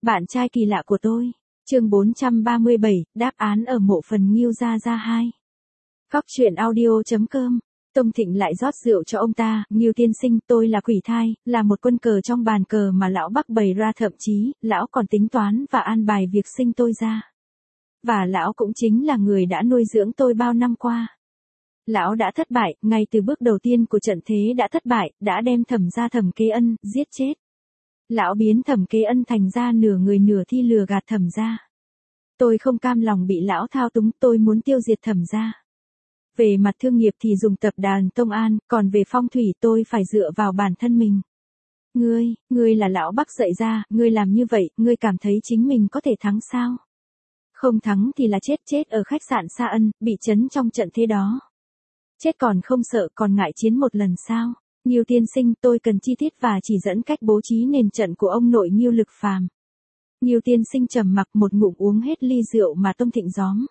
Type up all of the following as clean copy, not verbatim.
Bạn trai kỳ lạ của tôi. Chương 437, đáp án ở mộ phần Ngưu Gia Gia 2. Góc truyện audio.com. Tông Thịnh lại rót rượu cho ông ta, Ngưu tiên sinh, tôi là quỷ thai, là một quân cờ trong bàn cờ mà lão Bắc bày ra, thậm chí, lão còn tính toán và an bài việc sinh tôi ra. Và lão cũng chính là người đã nuôi dưỡng tôi bao năm qua. Lão đã thất bại, ngay từ bước đầu tiên của trận thế đã thất bại, đã đem Thẩm gia Thẩm Kế Ân giết chết. Lão biến Thẩm Kế Ân thành ra nửa người nửa thi lừa gạt Thẩm gia. Tôi không cam lòng bị lão thao túng, tôi muốn tiêu diệt Thẩm gia. Về mặt thương nghiệp thì dùng tập đoàn Tông An, còn về phong thủy tôi phải dựa vào bản thân mình. Ngươi là lão Bắc dạy ra, ngươi làm như vậy, ngươi cảm thấy chính mình có thể thắng sao? Không thắng thì là chết ở khách sạn Sa Ân, bị trấn trong trận thế đó. Chết còn không sợ, còn ngại chiến một lần sao? Ngưu tiên sinh, tôi cần chi tiết và chỉ dẫn cách bố trí nền trận của ông nội Ngưu Lực Phàm. Ngưu tiên sinh trầm mặc một ngụm uống hết ly rượu mà Tông Thịnh gióm.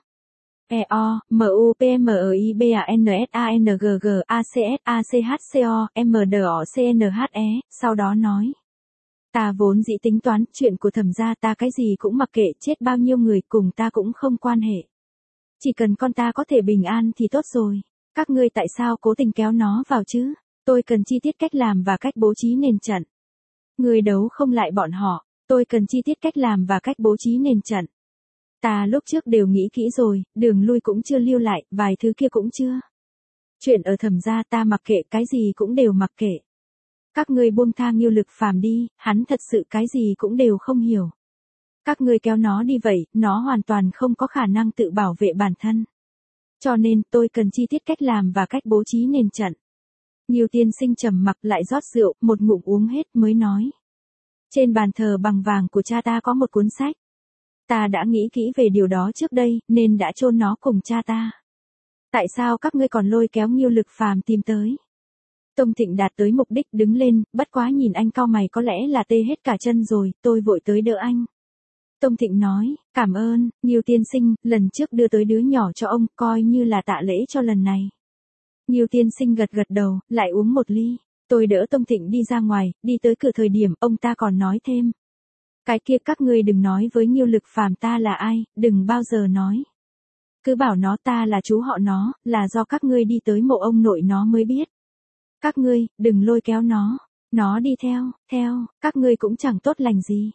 EO-MUPMIBANSANGGACSACHCO-MDOCNHE, sau đó nói. Ta vốn dĩ tính toán chuyện của Thẩm gia ta cái gì cũng mặc kệ, chết bao nhiêu người cùng ta cũng không quan hệ. Chỉ cần con ta có thể bình an thì tốt rồi. Các ngươi tại sao cố tình kéo nó vào chứ? Tôi cần chi tiết cách làm và cách bố trí nền trận. Người đấu không lại bọn họ, tôi cần chi tiết cách làm và cách bố trí nền trận. Ta lúc trước đều nghĩ kỹ rồi, đường lui cũng chưa lưu lại, vài thứ kia cũng chưa. Chuyện ở Thẩm gia ta mặc kệ, cái gì cũng đều mặc kệ. Các ngươi buông tha Ngưu Lực Phàm đi, hắn thật sự cái gì cũng đều không hiểu. Các ngươi kéo nó đi vậy, nó hoàn toàn không có khả năng tự bảo vệ bản thân. Cho nên tôi cần chi tiết cách làm và cách bố trí nền trận. Ngưu tiên sinh trầm mặc lại rót rượu, một ngụm uống hết mới nói. Trên bàn thờ bằng vàng của cha ta có một cuốn sách. Ta đã nghĩ kỹ về điều đó trước đây, nên đã chôn nó cùng cha ta. Tại sao các ngươi còn lôi kéo Ngưu Lực Phàm tìm tới? Tông Thịnh đạt tới mục đích đứng lên, bất quá nhìn anh cau mày, có lẽ là tê hết cả chân rồi, tôi vội tới đỡ anh. Tông Thịnh nói, cảm ơn, Ngưu tiên sinh, lần trước đưa tới đứa nhỏ cho ông, coi như là tạ lễ cho lần này. Ngưu tiên sinh gật đầu, lại uống một ly. Tôi đỡ Tông Thịnh đi ra ngoài, đi tới cửa thời điểm ông ta còn nói thêm. Cái kia các ngươi đừng nói với Ngưu Lực Phàm ta là ai, đừng bao giờ nói. Cứ bảo nó ta là chú họ nó, là do các ngươi đi tới mộ ông nội nó mới biết. Các ngươi, đừng lôi kéo nó đi theo, các ngươi cũng chẳng tốt lành gì.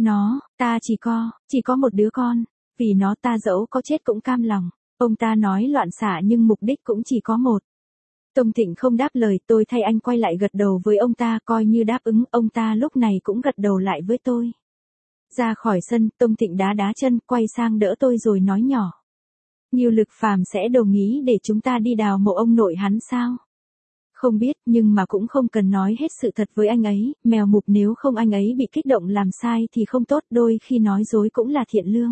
Ta chỉ có một đứa con, vì nó ta dẫu có chết cũng cam lòng. Ông ta nói loạn xạ nhưng mục đích cũng chỉ có một. Tông Thịnh không đáp lời, tôi thay anh quay lại gật đầu với ông ta, coi như đáp ứng, ông ta lúc này cũng gật đầu lại với tôi. Ra khỏi sân, Tông Thịnh đá chân, quay sang đỡ tôi rồi nói nhỏ. Ngưu Lực Phàm sẽ đồng ý để chúng ta đi đào mộ ông nội hắn sao? Không biết, nhưng mà cũng không cần nói hết sự thật với anh ấy, mèo mục nếu không anh ấy bị kích động làm sai thì không tốt, đôi khi nói dối cũng là thiện lương.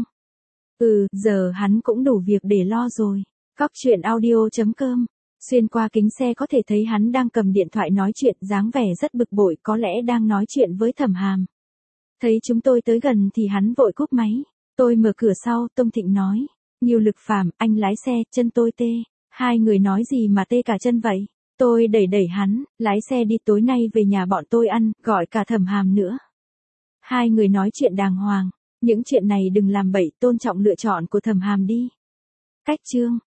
Giờ hắn cũng đủ việc để lo rồi. Góc truyện audio.com. Xuyên qua kính xe có thể thấy hắn đang cầm điện thoại nói chuyện, dáng vẻ rất bực bội, có lẽ đang nói chuyện với Thẩm Hàm. Thấy chúng tôi tới gần thì hắn vội cúp máy. Tôi mở cửa sau, Tông Thịnh nói. Ngưu Lực Phàm, anh lái xe, chân tôi tê. Hai người nói gì mà tê cả chân vậy? Tôi đẩy hắn, lái xe đi, tối nay về nhà bọn tôi ăn, gọi cả Thẩm Hàm nữa. Hai người nói chuyện đàng hoàng. Những chuyện này đừng làm bậy, tôn trọng lựa chọn của Thẩm Hàm đi. Cách chương.